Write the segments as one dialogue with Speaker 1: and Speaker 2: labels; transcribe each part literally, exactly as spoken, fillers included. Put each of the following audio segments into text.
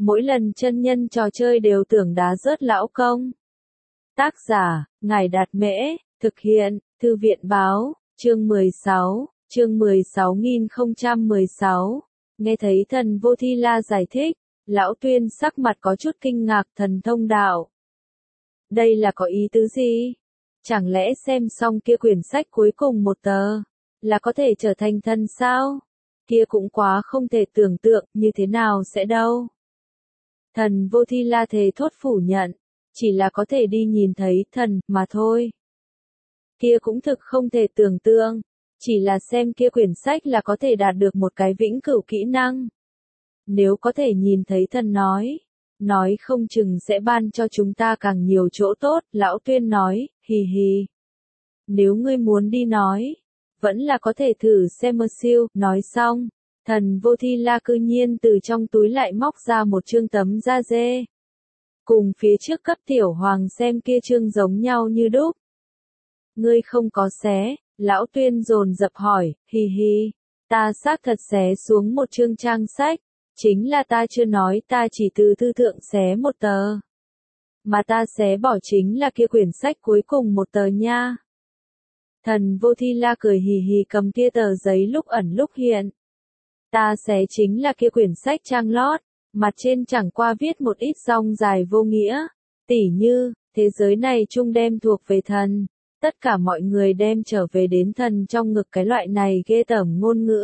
Speaker 1: mỗi lần chân nhân trò chơi đều tưởng đá rớt lão công. Tác giả, Ngài Đạt Mễ, thực hiện, Thư viện Báo, chương mười sáu, chương mười sáu nghìn không trăm mười sáu. Nghe thấy Thần Vô Thi La giải thích, lão Tuyên sắc mặt có chút kinh ngạc. Thần thông đạo. Đây là có ý tứ gì? Chẳng lẽ xem xong kia quyển sách cuối cùng một tờ, là có thể trở thành thần sao? Kia cũng quá không thể tưởng tượng, như thế nào sẽ đâu? Thần Vô Thi La thề thốt phủ nhận, chỉ là có thể đi nhìn thấy thần, mà thôi. Kia cũng thực không thể tưởng tượng, chỉ là xem kia quyển sách là có thể đạt được một cái vĩnh cửu kỹ năng. Nếu có thể nhìn thấy thần nói, nói không chừng sẽ ban cho chúng ta càng nhiều chỗ tốt, lão Tuyên nói, hì hì. Nếu ngươi muốn đi nói, vẫn là có thể thử xem mơ siêu, nói xong. Thần Vô Thi La cư nhiên từ trong túi lại móc ra một chương tấm da dê. Cùng phía trước cấp tiểu hoàng xem kia chương giống nhau như đúc. Ngươi không có xé, lão Tuyên dồn dập hỏi, hì hì, ta xác thật xé xuống một chương trang sách, chính là ta chưa nói ta chỉ từ thư thượng xé một tờ. Mà ta xé bỏ chính là kia quyển sách cuối cùng một tờ nha. Thần Vô Thi La cười hì hì cầm kia tờ giấy lúc ẩn lúc hiện. Ta xé chính là kia quyển sách trang lót, mặt trên chẳng qua viết một ít dòng dài vô nghĩa, tỉ như, thế giới này chung đem thuộc về thần, tất cả mọi người đem trở về đến thần trong ngực, cái loại này ghê tởm ngôn ngữ.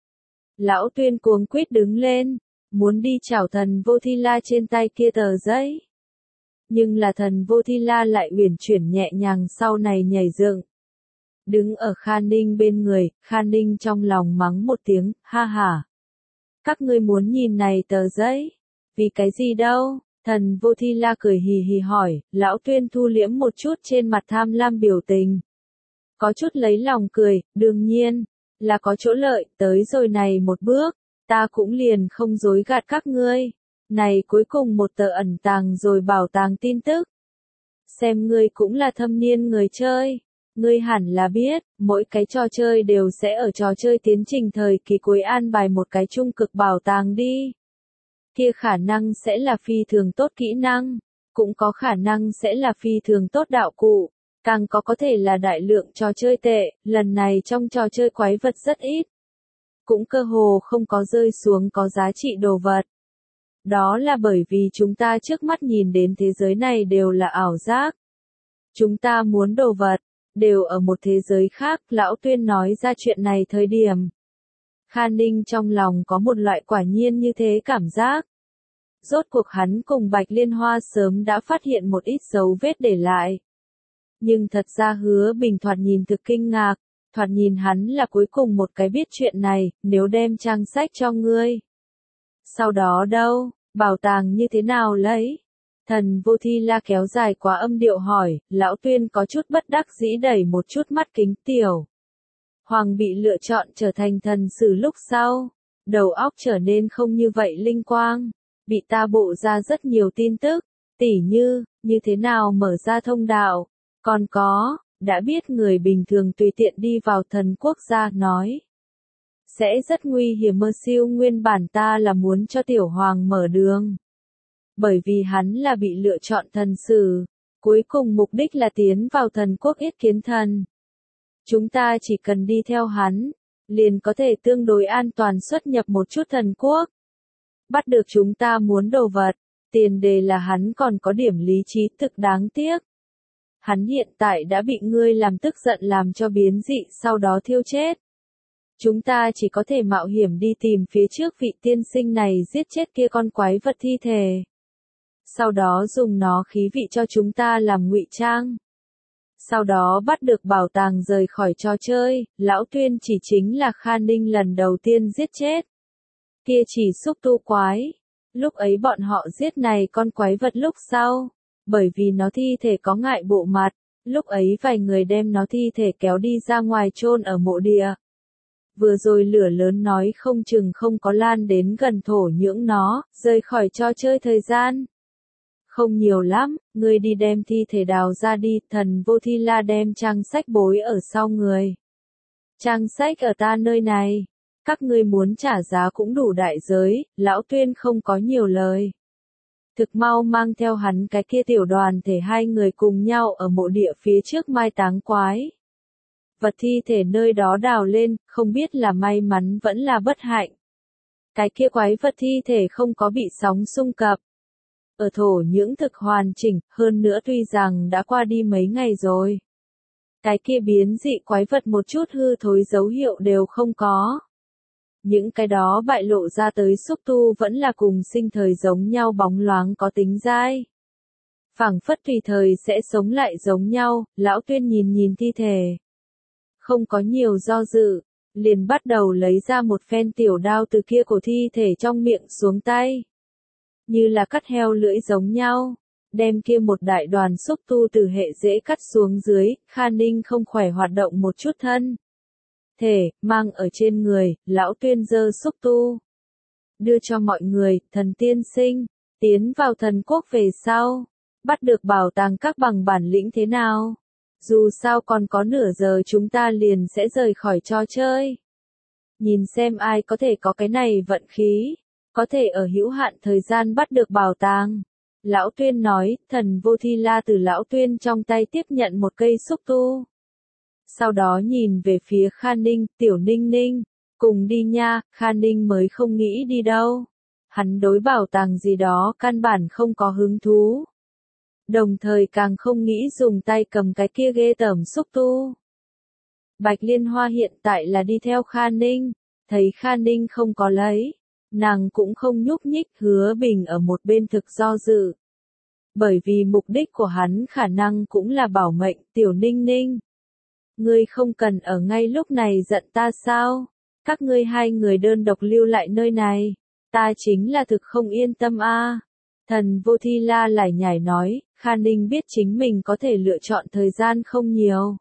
Speaker 1: Lão Tuyên cuống quýt đứng lên, muốn đi chảo Thần Vô Thi La trên tay kia tờ giấy. Nhưng là Thần Vô Thi La lại uyển chuyển nhẹ nhàng sau này nhảy dựng. Đứng ở Khan Ninh bên người, Khan Ninh trong lòng mắng một tiếng, ha ha. Các ngươi muốn nhìn này tờ giấy? Vì cái gì đâu? Thần Vô Thi La cười hì hì hỏi, lão Tuyên thu liễm một chút trên mặt tham lam biểu tình. Có chút lấy lòng cười, đương nhiên, là có chỗ lợi, tới rồi này một bước, ta cũng liền không dối gạt các ngươi. Này cuối cùng một tờ ẩn tàng rồi bảo tàng tin tức. Xem ngươi cũng là thâm niên người chơi. Ngươi hẳn là biết, mỗi cái trò chơi đều sẽ ở trò chơi tiến trình thời kỳ cuối an bài một cái trung cực bảo tàng đi. Kia khả năng sẽ là phi thường tốt kỹ năng, cũng có khả năng sẽ là phi thường tốt đạo cụ, càng có có thể là đại lượng trò chơi tệ, lần này trong trò chơi quái vật rất ít. Cũng cơ hồ không có rơi xuống có giá trị đồ vật. Đó là bởi vì chúng ta trước mắt nhìn đến thế giới này đều là ảo giác. Chúng ta muốn đồ vật, đều ở một thế giới khác, lão Tuyên nói ra chuyện này thời điểm. Khan Ninh trong lòng có một loại quả nhiên như thế cảm giác. Rốt cuộc hắn cùng Bạch Liên Hoa sớm đã phát hiện một ít dấu vết để lại. Nhưng thật ra Hứa Bình thoạt nhìn thực kinh ngạc, thoạt nhìn hắn là cuối cùng một cái biết chuyện này, nếu đem trang sách cho ngươi. Sau đó đâu, bảo tàng như thế nào lấy? Thần Vô Thi La kéo dài quá âm điệu hỏi, lão Tuyên có chút bất đắc dĩ đẩy một chút mắt kính tiểu. Hoàng bị lựa chọn trở thành thần sử lúc sau, đầu óc trở nên không như vậy linh quang, bị ta bộ ra rất nhiều tin tức, tỉ như, như thế nào mở ra thông đạo, còn có, đã biết người bình thường tùy tiện đi vào thần quốc gia nói. Sẽ rất nguy hiểm. Mơ siêu nguyên bản ta là muốn cho tiểu hoàng mở đường. Bởi vì hắn là bị lựa chọn thần sử, cuối cùng mục đích là tiến vào thần quốc yết kiến thần. Chúng ta chỉ cần đi theo hắn, liền có thể tương đối an toàn xuất nhập một chút thần quốc. Bắt được chúng ta muốn đồ vật, tiền đề là hắn còn có điểm lý trí thực đáng tiếc. Hắn hiện tại đã bị ngươi làm tức giận làm cho biến dị sau đó thiêu chết. Chúng ta chỉ có thể mạo hiểm đi tìm phía trước vị tiên sinh này giết chết kia con quái vật thi thể. Sau đó dùng nó khí vị cho chúng ta làm ngụy trang. Sau đó bắt được bảo tàng rời khỏi trò chơi, lão Tuyên chỉ chính là Khan Ninh lần đầu tiên giết chết. Kia chỉ xúc tu quái. Lúc ấy bọn họ giết này con quái vật lúc sau, bởi vì nó thi thể có ngại bộ mặt, lúc ấy vài người đem nó thi thể kéo đi ra ngoài chôn ở mộ địa. Vừa rồi lửa lớn nói không chừng không có lan đến gần thổ nhưỡng nó, rời khỏi trò chơi thời gian. Không nhiều lắm, ngươi đi đem thi thể đào ra đi. Thần Vô Thi La đem trang sách bối ở sau người. Trang sách ở ta nơi này, các ngươi muốn trả giá cũng đủ đại giới. Lão Tuyên không có nhiều lời. thực mau mang theo hắn cái kia tiểu đoàn thể hai người cùng nhau ở mộ địa phía trước mai táng quái. Vật thi thể nơi đó đào lên, không biết là may mắn vẫn là bất hạnh. Cái kia quái vật thi thể không có bị sóng xung cập. Ở thổ nhưỡng thực hoàn chỉnh, hơn nữa tuy rằng đã qua đi mấy ngày rồi. Cái kia biến dị quái vật một chút hư thối dấu hiệu đều không có. Những cái đó bại lộ ra tới xúc tu vẫn là cùng sinh thời giống nhau bóng loáng có tính dai. Phảng phất tùy thời sẽ sống lại giống nhau, lão Tuyên nhìn nhìn thi thể. Không có nhiều do dự, liền bắt đầu lấy ra một phen tiểu đao từ kia của thi thể trong miệng xuống tay. Như là cắt heo lưỡi giống nhau, đem kia một đại đoàn xúc tu từ hệ rễ cắt xuống dưới, Kha Ninh không khỏe hoạt động một chút thân. Thể, mang ở trên người, lão Tuyên giơ xúc tu. Đưa cho mọi người, thần tiên sinh, tiến vào thần quốc về sau, bắt được bảo tàng các bằng bản lĩnh thế nào? Dù sao còn có nửa giờ chúng ta liền sẽ rời khỏi trò chơi. Nhìn xem ai có thể có cái này vận khí, có thể ở hữu hạn thời gian bắt được bảo tàng. Lão Tuyên nói, thần Vô Thi La từ Lão Tuyên trong tay tiếp nhận một cây xúc tu. Sau đó nhìn về phía Kha Ninh, tiểu Ninh Ninh, cùng đi nha, Kha Ninh mới không nghĩ đi đâu. Hắn đối bảo tàng gì đó căn bản không có hứng thú. Đồng thời càng không nghĩ dùng tay cầm cái kia ghê tởm xúc tu. Bạch Liên Hoa hiện tại là đi theo Kha Ninh, thấy Kha Ninh không có lấy, nàng cũng không nhúc nhích, Hứa Bình ở một bên thực do dự. Bởi vì mục đích của hắn khả năng cũng là bảo mệnh, tiểu Ninh Ninh. Ngươi không cần ở ngay lúc này giận ta sao? Các ngươi hai người đơn độc lưu lại nơi này, ta chính là thực không yên tâm a. À. Thần Vô Thi La lải nhải nói, Kha Ninh biết chính mình có thể lựa chọn thời gian không nhiều.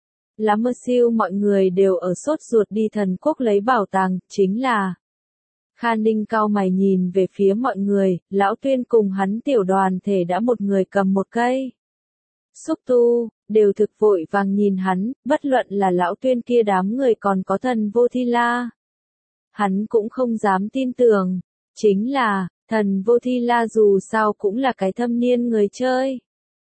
Speaker 1: Lá mơ siêu mọi người đều ở sốt ruột đi thần quốc lấy bảo tàng, chính là. Kha Ninh cao mày nhìn về phía mọi người, Lão Tuyên cùng hắn tiểu đoàn thể đã một người cầm một cây. Xúc tu, đều thực vội vàng nhìn hắn, bất luận là Lão Tuyên kia đám người còn có thần Vô Thi La. Hắn cũng không dám tin tưởng, chính là, thần Vô Thi La dù sao cũng là cái thâm niên người chơi.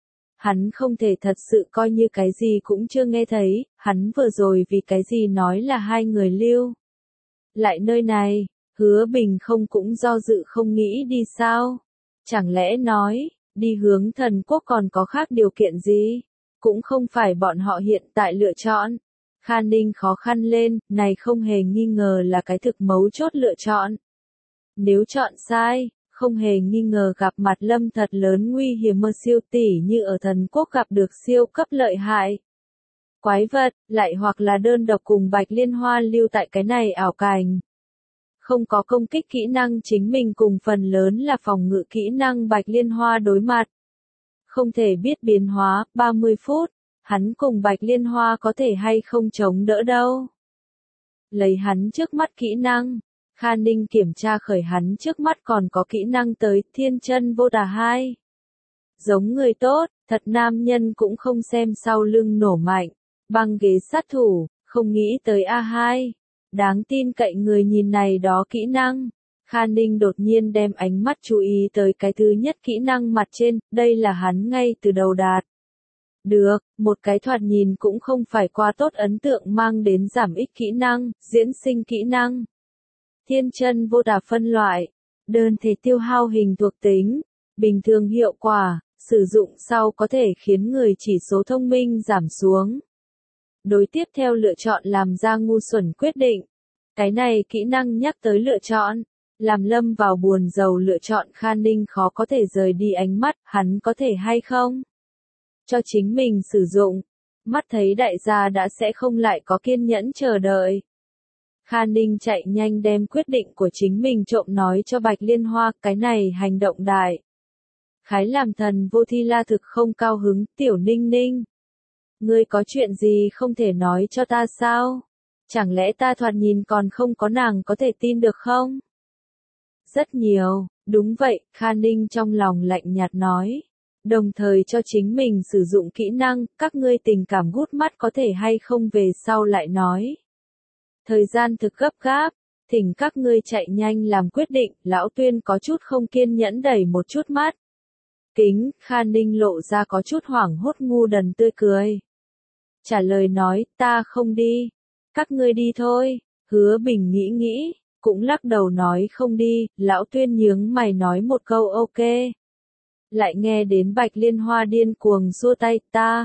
Speaker 1: Hắn không thể thật sự coi như cái gì cũng chưa nghe thấy, hắn vừa rồi vì cái gì nói là hai người lưu. Lại nơi này, Hứa Bình không cũng do dự không nghĩ đi sao? Chẳng lẽ nói, đi hướng thần quốc còn có khác điều kiện gì? Cũng không phải bọn họ hiện tại lựa chọn. Kha Ninh khó khăn lên, này không hề nghi ngờ là cái thực mấu chốt lựa chọn. Nếu chọn sai, không hề nghi ngờ gặp mặt lâm thật lớn nguy hiểm mơ siêu tỷ như ở thần quốc gặp được siêu cấp lợi hại. Quái vật, lại hoặc là đơn độc cùng Bạch Liên Hoa lưu tại cái này ảo cảnh. Không có công kích kỹ năng chính mình cùng phần lớn là phòng ngự kỹ năng Bạch Liên Hoa đối mặt. Không thể biết biến hóa, ba mươi phút, hắn cùng Bạch Liên Hoa có thể hay không chống đỡ đâu. Lấy hắn trước mắt kỹ năng. Kha Ninh kiểm tra khởi hắn trước mắt còn có kỹ năng tới thiên chân vô đà hai. Giống người tốt, thật nam nhân cũng không xem sau lưng nổ mạnh, băng ghế sát thủ, không nghĩ tới a hai. Đáng tin cậy người nhìn này đó kỹ năng. Kha Ninh đột nhiên đem ánh mắt chú ý tới cái thứ nhất kỹ năng mặt trên, đây là hắn ngay từ đầu đạt. Được, một cái thoạt nhìn cũng không phải qua tốt ấn tượng mang đến giảm ích kỹ năng, diễn sinh kỹ năng. Thiên chân vô đà phân loại, đơn thể tiêu hao hình thuộc tính, bình thường hiệu quả, sử dụng sau có thể khiến người chỉ số thông minh giảm xuống. Đối tiếp theo lựa chọn làm ra ngu xuẩn quyết định. Cái này kỹ năng nhắc tới lựa chọn, làm lâm vào buồn rầu lựa chọn Kha Ninh khó có thể rời đi ánh mắt, hắn có thể hay không? Cho chính mình sử dụng, mắt thấy đại gia đã sẽ không lại có kiên nhẫn chờ đợi. Kha Ninh chạy nhanh đem quyết định của chính mình trộm nói cho Bạch Liên Hoa, cái này hành động đại. Khái làm thần Vô Thi La thực không cao hứng, tiểu Ninh Ninh. Ngươi có chuyện gì không thể nói cho ta sao? Chẳng lẽ ta thoạt nhìn còn không có nàng có thể tin được không? Rất nhiều, đúng vậy, Kha Ninh trong lòng lạnh nhạt nói. Đồng thời cho chính mình sử dụng kỹ năng, các ngươi tình cảm gút mắt có thể hay không về sau lại nói. Thời gian thực gấp gáp, Thỉnh các ngươi chạy nhanh làm quyết định, Lão Tuyên có chút không kiên nhẫn đẩy một chút mắt. Kính, Kha Ninh lộ ra có chút hoảng hốt ngu đần tươi cười. Trả lời nói, ta không đi. Các ngươi đi thôi. Hứa Bình nghĩ nghĩ, cũng lắc đầu nói không đi, Lão Tuyên nhướng mày nói một câu ok. Lại nghe đến Bạch Liên Hoa điên cuồng xua tay, ta.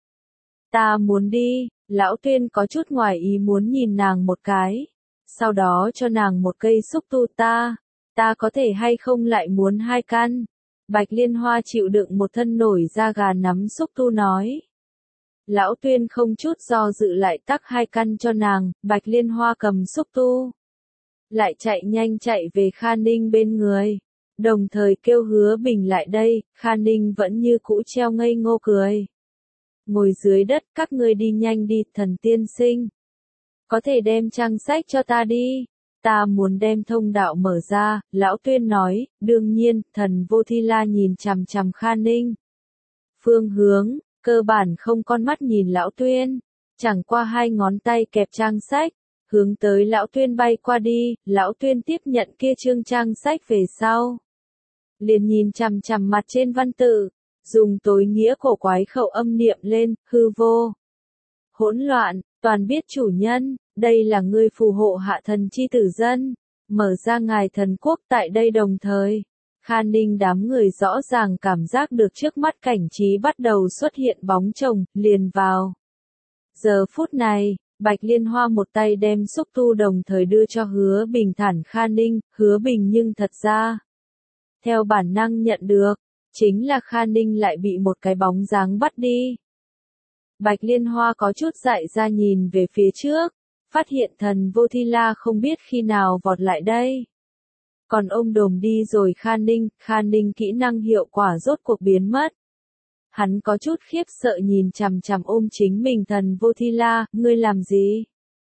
Speaker 1: Ta muốn đi, Lão Tuyên có chút ngoài ý muốn nhìn nàng một cái. Sau đó cho nàng một cây xúc tu ta. Ta có thể hay không lại muốn hai căn. Bạch Liên Hoa chịu đựng một thân nổi da gà nắm xúc tu nói. Lão Tuyên không chút do dự lại tắc hai căn cho nàng, Bạch Liên Hoa cầm xúc tu. Lại chạy nhanh chạy về Kha Ninh bên người. Đồng thời kêu Hứa Bình lại đây, Kha Ninh vẫn như cũ treo ngây ngô cười. Ngồi dưới đất, các ngươi đi nhanh đi, thần tiên sinh. Có thể đem trang sách cho ta đi. Ta muốn đem thông đạo mở ra, Lão Tuyên nói, đương nhiên, thần Vô Thi La nhìn chằm chằm Kha Ninh. Phương hướng, cơ bản không con mắt nhìn Lão Tuyên, chẳng qua hai ngón tay kẹp trang sách, hướng tới Lão Tuyên bay qua đi, Lão Tuyên tiếp nhận kia chương trang sách về sau. Liền nhìn chằm chằm mặt trên văn tự, dùng tối nghĩa cổ quái khẩu âm niệm lên, hư vô. Hỗn loạn, toàn biết chủ nhân, đây là ngươi phù hộ hạ thần chi tử dân, mở ra ngài thần quốc tại đây đồng thời. Kha Ninh đám người rõ ràng cảm giác được trước mắt cảnh trí bắt đầu xuất hiện bóng chồng, liền vào. Giờ phút này, Bạch Liên Hoa một tay đem xúc tu đồng thời đưa cho Hứa Bình thản Kha Ninh, Hứa Bình nhưng thật ra. Theo bản năng nhận được, chính là Kha Ninh lại bị một cái bóng dáng bắt đi. Bạch Liên Hoa có chút dại ra nhìn về phía trước, phát hiện thần Vô Thi La không biết khi nào vọt lại đây. Còn ôm đồm đi rồi Kha Ninh, Kha Ninh kỹ năng hiệu quả rốt cuộc biến mất. Hắn có chút khiếp sợ nhìn chằm chằm ôm chính mình thần Vô Thi La, ngươi làm gì?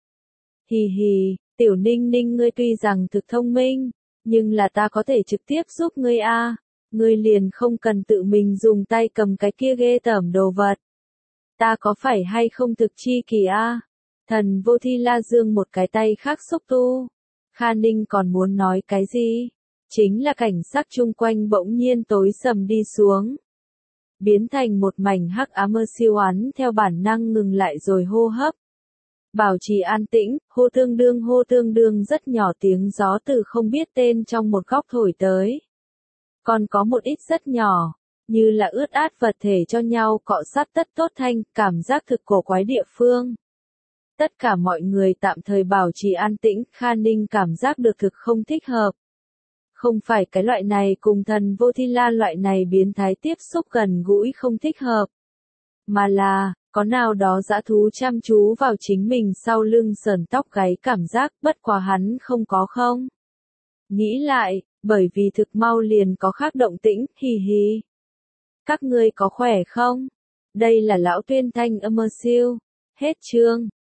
Speaker 1: Hì hì, Tiểu Ninh Ninh ngươi tuy rằng thực thông minh, nhưng là ta có thể trực tiếp giúp ngươi a, ngươi liền không cần tự mình dùng tay cầm cái kia ghê tởm đồ vật. Ta có phải hay không thực chi kỳ a? Thần Vô Thi La dương một cái tay khác xúc tu. Kha Ninh còn muốn nói cái gì? Chính là cảnh sắc chung quanh bỗng nhiên tối sầm đi xuống. Biến thành một mảnh hắc ám mơ siêu án theo bản năng ngừng lại rồi hô hấp. Bảo trì an tĩnh, hô tương đương hô tương đương rất nhỏ tiếng gió từ không biết tên trong một góc thổi tới. Còn có một ít rất nhỏ, như là ướt át vật thể cho nhau cọ sát tất tốt thanh, cảm giác thực cổ quái địa phương. Tất cả mọi người tạm thời bảo trì an tĩnh, Kha Ninh cảm giác được thực không thích hợp. Không phải cái loại này cùng thần Vô Thi La loại này biến thái tiếp xúc gần gũi không thích hợp. Mà là, có nào đó dã thú chăm chú vào chính mình sau lưng sờn tóc gáy cảm giác bất quá hắn không có không. Nghĩ lại, bởi vì thực mau liền có khác động tĩnh, hì hì. Các ngươi có khỏe không? Đây là Lão Tuyên thanh âm mơ siêu. Hết chương.